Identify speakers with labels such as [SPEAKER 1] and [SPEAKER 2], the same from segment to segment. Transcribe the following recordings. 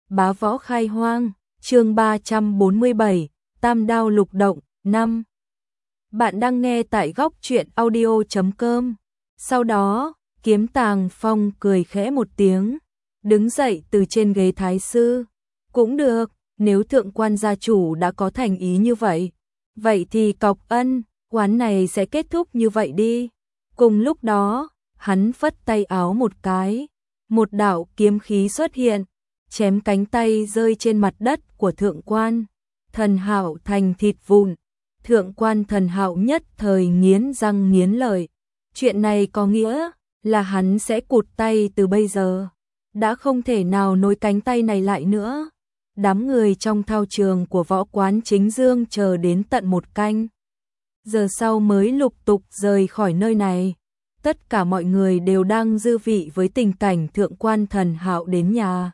[SPEAKER 1] Bá võ khai hoang, chương 347, Tam đao lục động, 5. Bạn đang nghe tại góc truyện audio.com. Sau đó, Kiếm Tàng Phong cười khẽ một tiếng, đứng dậy từ trên ghế thái sư. Cũng được, nếu thượng quan gia chủ đã có thành ý như vậy, vậy thì cọc ân, quán này sẽ kết thúc như vậy đi. Cùng lúc đó, hắn phất tay áo một cái, một đạo kiếm khí xuất hiện, chém cánh tay rơi trên mặt đất của thượng quan Thần Hạo thành thịt vụn. Thượng quan Thần Hạo nhất thời nghiến răng nghiến lợi. Chuyện này có nghĩa là hắn sẽ cụt tay từ bây giờ, đã không thể nào nối cánh tay này lại nữa. Đám người trong thao trường của võ quán Chính Dương chờ đến tận 1 canh giờ sau mới lục tục rời khỏi nơi này. Tất cả mọi người đều đang dư vị với tình cảnh thượng quan Thần Hạo đến nhà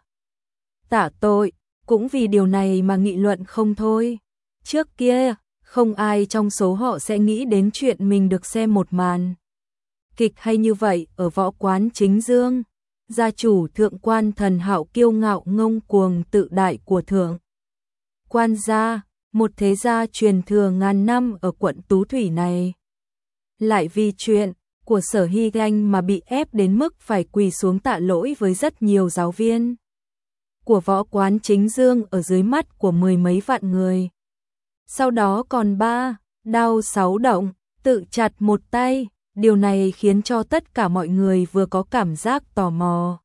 [SPEAKER 1] tạ tội, cũng vì điều này mà nghị luận không thôi. Trước kia, không ai trong số họ sẽ nghĩ đến chuyện mình được xem một màn kịch hay như vậy ở võ quán Chính Dương. Gia chủ thượng quan Thần Hạo kiêu ngạo ngông cuồng tự đại của thượng quan gia, một thế gia truyền thừa ngàn năm ở quận Tú Thủy này, lại vì chuyện của Sở Hy Anh mà bị ép đến mức phải quỳ xuống tạ lỗi với rất nhiều giáo viên của võ quán Chính Dương ở dưới mắt của 10 mấy vạn người. Sau đó còn 3 đao 6 động, tự chặt một tay. Điều này khiến cho tất cả mọi người vừa có cảm giác tò mò,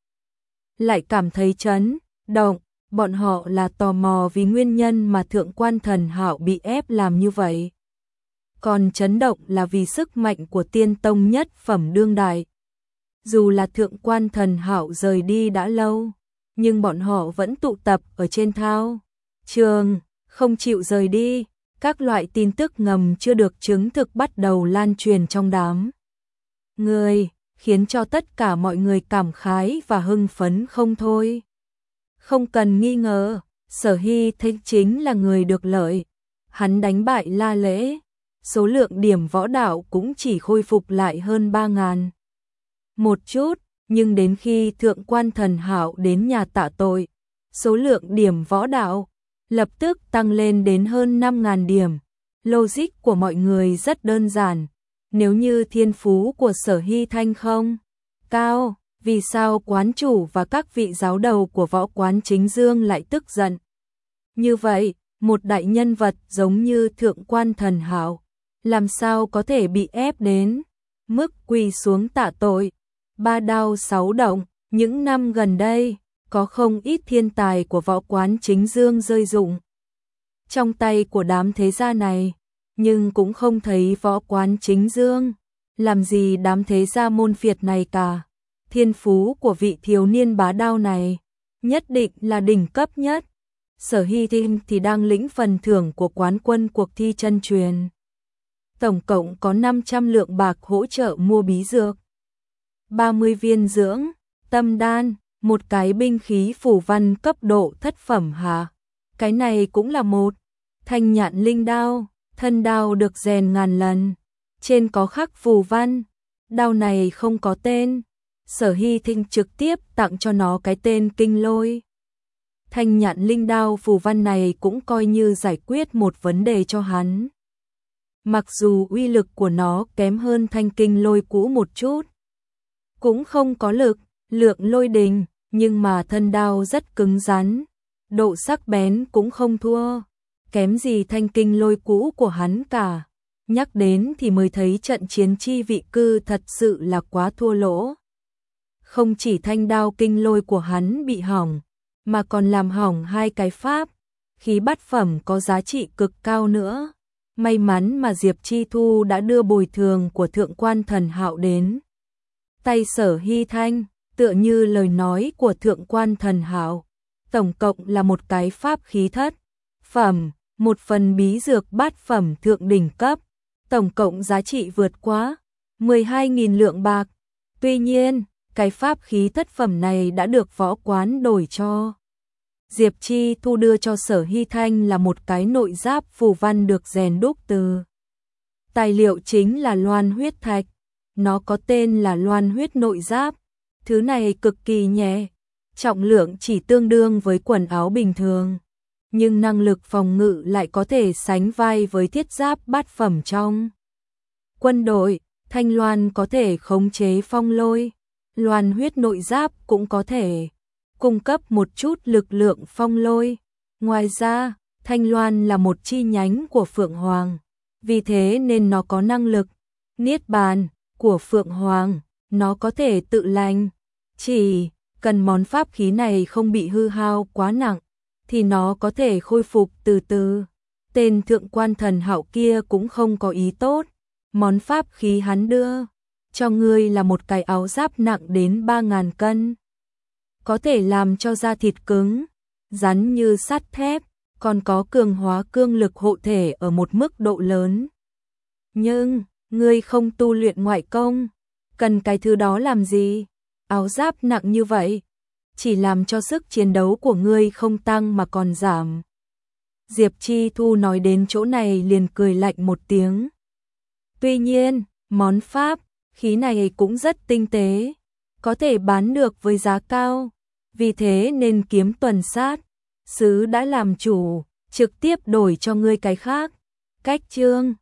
[SPEAKER 1] lại cảm thấy chấn động. Bọn họ là tò mò vì nguyên nhân mà thượng quan Thần Hạo bị ép làm như vậy, còn chấn động là vì sức mạnh của tiên tông nhất phẩm đương đại. Dù là thượng quan Thần Hạo rời đi đã lâu, nhưng bọn họ vẫn tụ tập ở trên thao trường, không chịu rời đi. Các loại tin tức ngầm chưa được chứng thực bắt đầu lan truyền trong đám người, khiến cho tất cả mọi người cảm khái và hưng phấn không thôi. Không cần nghi ngờ, Sở Hy Thanh chính là người được lợi. Hắn đánh bại La Lễ, số lượng điểm võ đạo cũng chỉ khôi phục lại hơn 3.000 một chút, nhưng đến khi thượng quan Thần Hạo đến nhà tạ tội, số lượng điểm võ đạo lập tức tăng lên đến hơn 5.000 điểm. Logic của mọi người rất đơn giản, nếu như thiên phú của Sở Hy Thanh không cao, vì sao quán chủ và các vị giáo đầu của võ quán Chính Dương lại tức giận như vậy? Một đại nhân vật giống như thượng quan Thần Hạo, làm sao có thể bị ép đến mức quỳ xuống tạ tội? 3 đao 6 động, những năm gần đây, có không ít thiên tài của võ quán Chính Dương rơi rụng trong tay của đám thế gia này, nhưng cũng không thấy võ quán Chính Dương làm gì đám thế gia môn phiệt này cả. Thiên phú của vị thiếu niên bá đao này nhất định là đỉnh cấp nhất. Sở Hy Thanh thì đang lĩnh phần thưởng của quán quân cuộc thi chân truyền. Tổng cộng có 500 lượng bạc hỗ trợ mua bí dược, 30 viên dưỡng tâm đan, một cái binh khí phù văn cấp độ thất phẩm hả? Cái này cũng là một thanh nhạn linh đao, thân đao được rèn ngàn lần, trên có khắc phù văn. Đao này không có tên, Sở Hy Thanh trực tiếp tặng cho nó cái tên Kinh Lôi. Thanh nhạn linh đao phù văn này cũng coi như giải quyết một vấn đề cho hắn. Mặc dù uy lực của nó kém hơn thanh Kinh Lôi cũ một chút, cũng không có lực lượng lôi đình, nhưng mà thân đao rất cứng rắn, độ sắc bén cũng không thua kém gì thanh Kinh Lôi cũ của hắn cả. Nhắc đến thì mới thấy trận chiến chi vị cư thật sự là quá thua lỗ. Không chỉ thanh đao Kinh Lôi của hắn bị hỏng, mà còn làm hỏng 2 cái pháp khí bát phẩm có giá trị cực cao nữa. May mắn mà Diệp Chi Thu đã đưa bồi thường của thượng quan Thần Hạo đến tay Sở Hy Thanh. Tựa như lời nói của thượng quan Thần Hạo, tổng cộng là một cái pháp khí thất phẩm, một phần bí dược bát phẩm thượng đỉnh cấp, tổng cộng giá trị vượt quá 12.000 lượng bạc. Tuy nhiên, cái pháp khí thất phẩm này đã được võ quán đổi cho Diệp Chi Thu đưa cho Sở Hy Thanh là một cái nội giáp phù văn được rèn đúc từ tài liệu chính là loan huyết thạch. Nó có tên là loan huyết nội giáp. Thứ này cực kỳ nhẹ, trọng lượng chỉ tương đương với quần áo bình thường, nhưng năng lực phòng ngự lại có thể sánh vai với thiết giáp bát phẩm trong quân đội. Thanh loan có thể khống chế phong lôi, loan huyết nội giáp cũng có thể cung cấp một chút lực lượng phong lôi. Ngoài ra, Thanh loan là một chi nhánh của Phượng Hoàng, vì thế nên nó có năng lực niết bàn của Phượng Hoàng, nó có thể tự lành. Chỉ cần món pháp khí này không bị hư hao quá nặng, thì nó có thể khôi phục từ từ. Tên thượng quan Thần Hạo kia cũng không có ý tốt. Món pháp khí hắn đưa cho ngươi là một cái áo giáp nặng đến 3.000 cân. Có thể làm cho da thịt cứng, rắn như sắt thép, còn có cường hóa cương lực hộ thể ở một mức độ lớn. Nhưng, ngươi không tu luyện ngoại công, cần cái thứ đó làm gì? Áo giáp nặng như vậy, chỉ làm cho sức chiến đấu của ngươi không tăng mà còn giảm. Diệp Chi Thu nói đến chỗ này liền cười lạnh một tiếng. Tuy nhiên, món pháp khí này cũng rất tinh tế, có thể bán được với giá cao, vì thế nên Kiếm Tuần Sát Sứ đã làm chủ, trực tiếp đổi cho ngươi cái khác. Cách chương